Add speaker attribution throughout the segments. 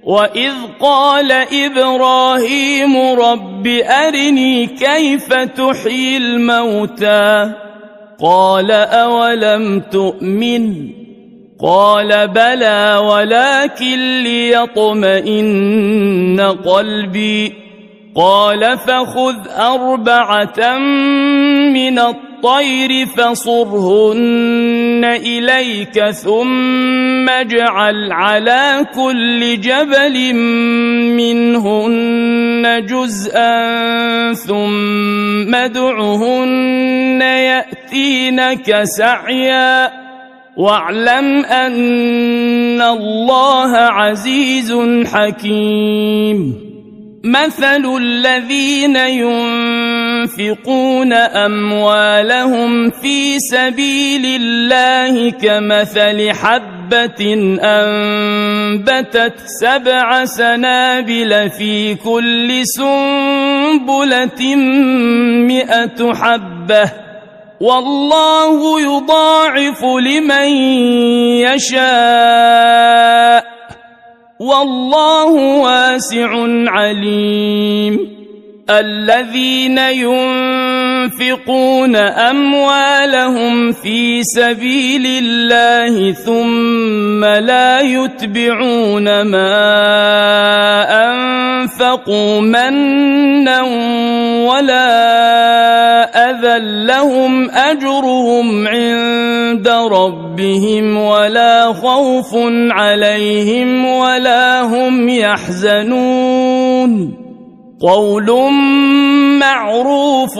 Speaker 1: وإذ قال إبراهيم رب أرني كيف تحيي الموتى قال أولم تؤمن قال بلى ولكن ليطمئن قلبي قال فخذ 4 من الطير فصرهن إليك ثم اجعل على كل جبل منهن جزءا ثم ادعهن يأتينك سعيا واعلم أن الله عزيز حكيم مثل الذين ينفقون أموالهم في سبيل الله كمثل حبة أنبتت 7 سنابل في كل سنبلة 100 حبة والله يضاعف لمن يشاء والله واسع عليم الذين ينفقون أموالهم في سبيل الله ثم لا يتبعون ما أنفقوا منا ولا أذى لهم أجرهم عند ربهم ولا خوف عليهم ولا هم يحزنون قول معروف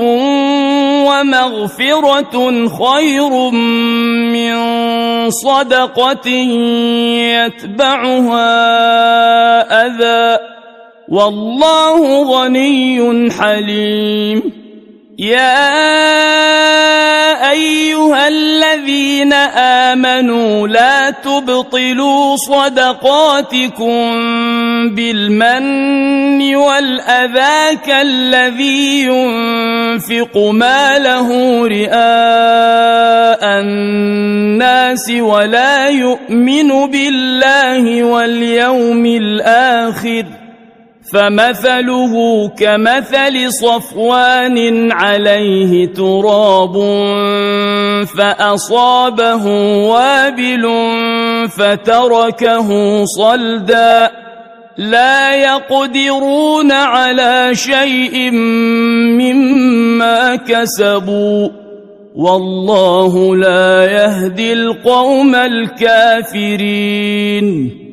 Speaker 1: ومغفرة خير من صدقة يتبعها أذى والله غني حليم يا أيها الذين آمنوا لا تبطلوا صدقاتكم بالمن والأذى كالذي ينفق ماله رئاء الناس ولا يؤمن بالله واليوم الآخر فمثله كمثل صفوان عليه تراب فأصابه وابل فتركه صلدا لا يقدرون على شيء مما كسبوا والله لا يهدي القوم الكافرين